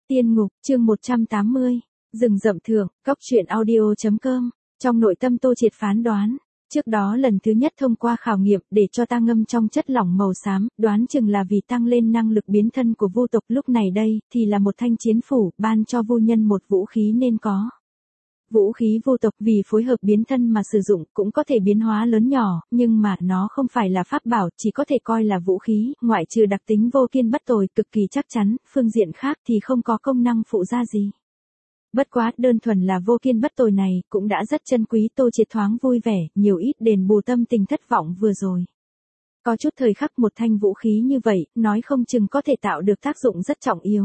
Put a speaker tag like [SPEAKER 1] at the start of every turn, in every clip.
[SPEAKER 1] Tiên ngục, chương 180, rừng rậm thượng, cóc truyện audio.com, trong nội tâm Tô Triệt phán đoán, trước đó lần thứ nhất thông qua khảo nghiệm để cho ta ngâm trong chất lỏng màu xám, đoán chừng là vì tăng lên năng lực biến thân của vu tộc, lúc này đây, thì là một thanh chiến phủ, ban cho vu nhân một vũ khí nên có. Vũ khí vô tộc vì phối hợp biến thân mà sử dụng cũng có thể biến hóa lớn nhỏ, nhưng mà nó không phải là pháp bảo, chỉ có thể coi là vũ khí, ngoại trừ đặc tính vô kiên bất tồi cực kỳ chắc chắn, phương diện khác thì không có công năng phụ ra gì. Bất quá, đơn thuần là vô kiên bất tồi này cũng đã rất chân quý. Tô Triệt thoáng vui vẻ, nhiều ít đền bù tâm tình thất vọng vừa rồi. Có chút thời khắc một thanh vũ khí như vậy, nói không chừng có thể tạo được tác dụng rất trọng yếu.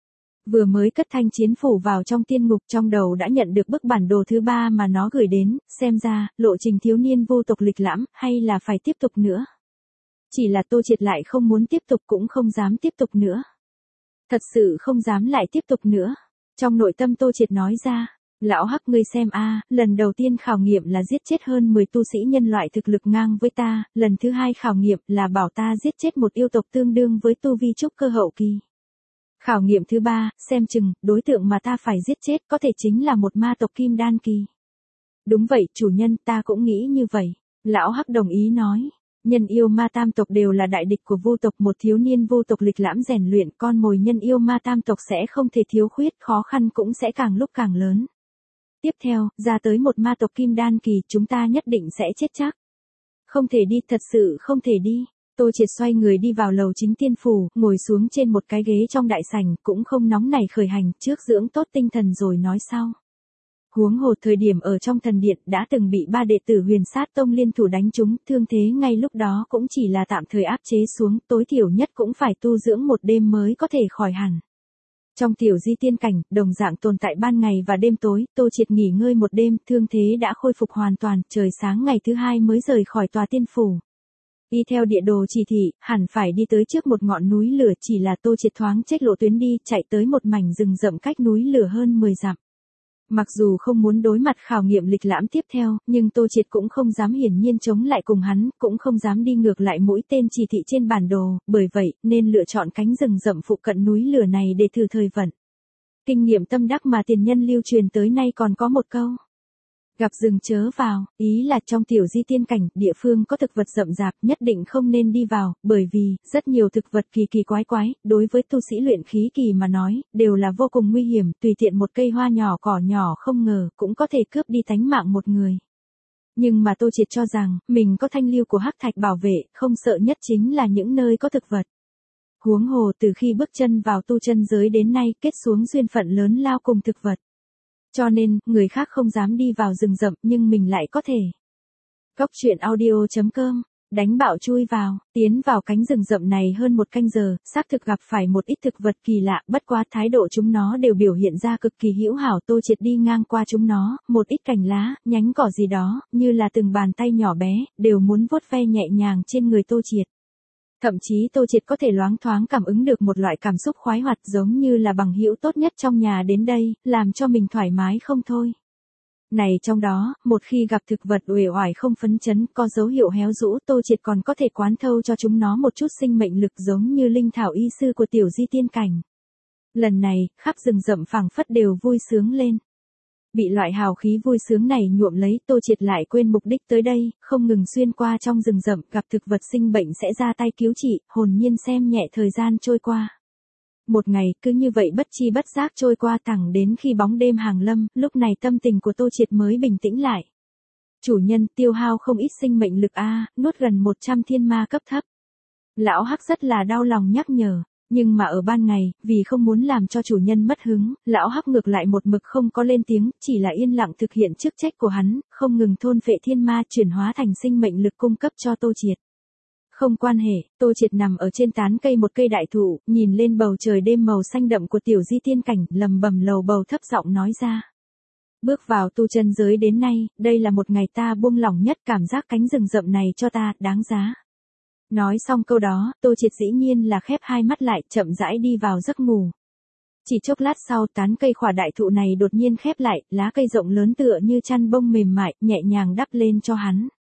[SPEAKER 1] Vừa mới cất thanh chiến phủ vào trong tiên ngục, trong đầu đã nhận được bức bản đồ thứ 3 mà nó gửi đến, xem ra, lộ trình thiếu niên vô tộc lịch lãm, hay là phải tiếp tục nữa. Chỉ là Tô Triệt lại không muốn tiếp tục cũng không dám tiếp tục nữa. Thật sự không dám lại tiếp tục nữa. Trong nội tâm Tô Triệt nói ra, lão Hắc ngươi xem lần đầu tiên khảo nghiệm là giết chết hơn 10 tu sĩ nhân loại thực lực ngang với ta, lần thứ 2 khảo nghiệm là bảo ta giết chết một yêu tộc tương đương với tu vi trúc cơ hậu kỳ. Khảo nghiệm thứ 3, xem chừng, đối tượng mà ta phải giết chết có thể chính là một ma tộc kim đan kỳ. Đúng vậy, chủ nhân, ta cũng nghĩ như vậy. Lão Hắc đồng ý nói. Nhân yêu ma tam tộc đều là đại địch của vu tộc, một thiếu niên vu tộc lịch lãm rèn luyện, con mồi nhân yêu ma tam tộc sẽ không thể thiếu khuyết, khó khăn cũng sẽ càng lúc càng lớn. Tiếp theo, ra tới một ma tộc kim đan kỳ, chúng ta nhất định sẽ chết chắc. Không thể đi, thật sự không thể đi. Tô Triệt xoay người đi vào lầu chính tiên phủ, ngồi xuống trên một cái ghế trong đại sảnh, cũng không nóng nảy khởi hành, trước dưỡng tốt tinh thần rồi nói sau. Huống hồ thời điểm ở trong thần điện đã từng bị 3 đệ tử Huyền Sát Tông liên thủ đánh trúng, thương thế ngay lúc đó cũng chỉ là tạm thời áp chế xuống, tối thiểu nhất cũng phải tu dưỡng một đêm mới có thể khỏi hẳn. Trong tiểu di tiên cảnh, đồng dạng tồn tại ban ngày và đêm tối, Tô Triệt nghỉ ngơi một đêm, thương thế đã khôi phục hoàn toàn, trời sáng ngày thứ 2 mới rời khỏi tòa tiên phủ. Y theo địa đồ chỉ thị, hẳn phải đi tới trước một ngọn núi lửa, chỉ là Tô Triệt thoáng chếch lộ tuyến đi, chạy tới một mảnh rừng rậm cách núi lửa hơn 10 dặm. Mặc dù không muốn đối mặt khảo nghiệm lịch lãm tiếp theo, nhưng Tô Triệt cũng không dám hiển nhiên chống lại cùng hắn, cũng không dám đi ngược lại mũi tên chỉ thị trên bản đồ, bởi vậy, nên lựa chọn cánh rừng rậm phụ cận núi lửa này để thử thời vận. Kinh nghiệm tâm đắc mà tiền nhân lưu truyền tới nay còn có một câu. Gặp rừng chớ vào, ý là trong tiểu di tiên cảnh, địa phương có thực vật rậm rạp nhất định không nên đi vào, bởi vì, rất nhiều thực vật kỳ kỳ quái quái, đối với tu sĩ luyện khí kỳ mà nói, đều là vô cùng nguy hiểm, tùy tiện một cây hoa nhỏ cỏ nhỏ không ngờ, cũng có thể cướp đi tánh mạng một người. Nhưng mà Tô Triệt cho rằng, mình có thanh lưu của hắc thạch bảo vệ, không sợ nhất chính là những nơi có thực vật. Huống hồ từ khi bước chân vào tu chân giới đến nay, kết xuống duyên phận lớn lao cùng thực vật. Cho nên, người khác không dám đi vào rừng rậm nhưng mình lại có thể. Cóc truyện audio.com, đánh bạo chui vào, tiến vào cánh rừng rậm này hơn 1 canh giờ, xác thực gặp phải một ít thực vật kỳ lạ, bất quá thái độ chúng nó đều biểu hiện ra cực kỳ hữu hảo. Tô Triệt đi ngang qua chúng nó, một ít cành lá, nhánh cỏ gì đó, như là từng bàn tay nhỏ bé, đều muốn vuốt ve nhẹ nhàng trên người Tô Triệt. Thậm chí Tô Triệt có thể loáng thoáng cảm ứng được một loại cảm xúc khoái hoạt giống như là bằng hữu tốt nhất trong nhà đến đây, làm cho mình thoải mái không thôi. Này trong đó, một khi gặp thực vật uể oải không phấn chấn, có dấu hiệu héo rũ, Tô Triệt còn có thể quán thâu cho chúng nó một chút sinh mệnh lực giống như linh thảo y sư của tiểu di tiên cảnh. Lần này, khắp rừng rậm phảng phất đều vui sướng lên. Bị loại hào khí vui sướng này nhuộm lấy, Tô Triệt lại quên mục đích tới đây, không ngừng xuyên qua trong rừng rậm, gặp thực vật sinh bệnh sẽ ra tay cứu trị, hồn nhiên xem nhẹ thời gian trôi qua. Một ngày, cứ như vậy bất chi bất giác trôi qua thẳng đến khi bóng đêm hàng lâm, lúc này tâm tình của Tô Triệt mới bình tĩnh lại. Chủ nhân, tiêu hao không ít sinh mệnh lực nuốt gần 100 thiên ma cấp thấp. Lão Hắc rất là đau lòng nhắc nhở. Nhưng mà ở ban ngày, vì không muốn làm cho chủ nhân mất hứng, lão Hắc ngược lại một mực không có lên tiếng, chỉ là yên lặng thực hiện chức trách của hắn, không ngừng thôn phệ thiên ma chuyển hóa thành sinh mệnh lực cung cấp cho Tô Triệt. Không quan hệ, Tô Triệt nằm ở trên tán cây một cây đại thụ, nhìn lên bầu trời đêm màu xanh đậm của tiểu di tiên cảnh, lầm bầm lầu bầu thấp giọng nói ra. Bước vào tu chân giới đến nay, đây là một ngày ta buông lỏng nhất, cảm giác cánh rừng rậm này cho ta, đáng giá. Nói xong câu đó, Tô Triệt dĩ nhiên là khép hai mắt lại, chậm rãi đi vào giấc ngủ. Chỉ chốc lát sau, tán cây khỏa đại thụ này đột nhiên khép lại, lá cây rộng lớn tựa như chăn bông mềm mại, nhẹ nhàng đắp lên cho hắn.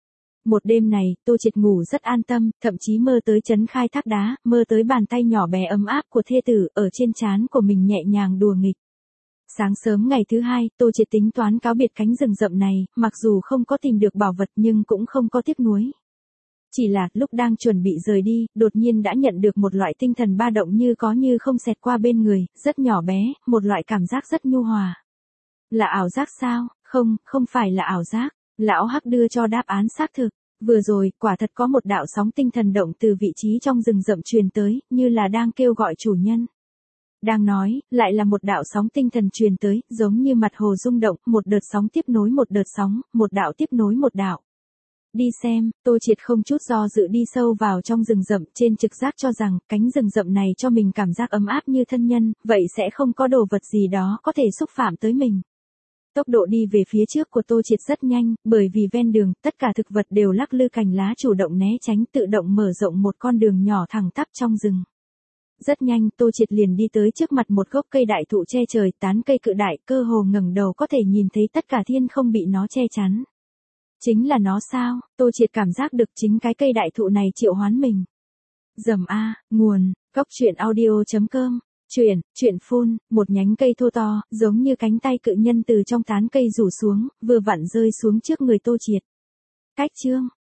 [SPEAKER 1] Một đêm này, Tô Triệt ngủ rất an tâm, thậm chí mơ tới trấn khai thác đá, mơ tới bàn tay nhỏ bé ấm áp của thê tử ở trên trán của mình nhẹ nhàng đùa nghịch. Sáng sớm ngày thứ hai, Tô Triệt tính toán cáo biệt cánh rừng rậm này, mặc dù không có tìm được bảo vật nhưng cũng không có tiếc nuối. Chỉ là, lúc đang chuẩn bị rời đi, đột nhiên đã nhận được một loại tinh thần ba động như có như không xẹt qua bên người, rất nhỏ bé, một loại cảm giác rất nhu hòa. Là ảo giác sao? Không, không phải là ảo giác. Lão Hắc đưa cho đáp án xác thực. Vừa rồi, quả thật có một đạo sóng tinh thần động từ vị trí trong rừng rậm truyền tới, như là đang kêu gọi chủ nhân. Đang nói, lại là một đạo sóng tinh thần truyền tới, giống như mặt hồ rung động, một đợt sóng tiếp nối một đợt sóng, một đạo tiếp nối một đạo. Đi xem, Tô Triệt không chút do dự đi sâu vào trong rừng rậm, trên trực giác cho rằng, cánh rừng rậm này cho mình cảm giác ấm áp như thân nhân, vậy sẽ không có đồ vật gì đó có thể xúc phạm tới mình. Tốc độ đi về phía trước của Tô Triệt rất nhanh, bởi vì ven đường, tất cả thực vật đều lắc lư cành lá chủ động né tránh, tự động mở rộng một con đường nhỏ thẳng tắp trong rừng. Rất nhanh, Tô Triệt liền đi tới trước mặt một gốc cây đại thụ che trời, tán cây cự đại, cơ hồ ngẩng đầu có thể nhìn thấy tất cả thiên không bị nó che chắn. Chính là nó sao? Tô Triệt cảm giác được chính cái cây đại thụ này triệu hoán mình. Dầm A, nguồn, coctruyện.audio.com. Chuyện phun, một nhánh cây thô to, giống như cánh tay cự nhân từ trong tán cây rủ xuống, vừa vặn rơi xuống trước người Tô Triệt. Cách chương.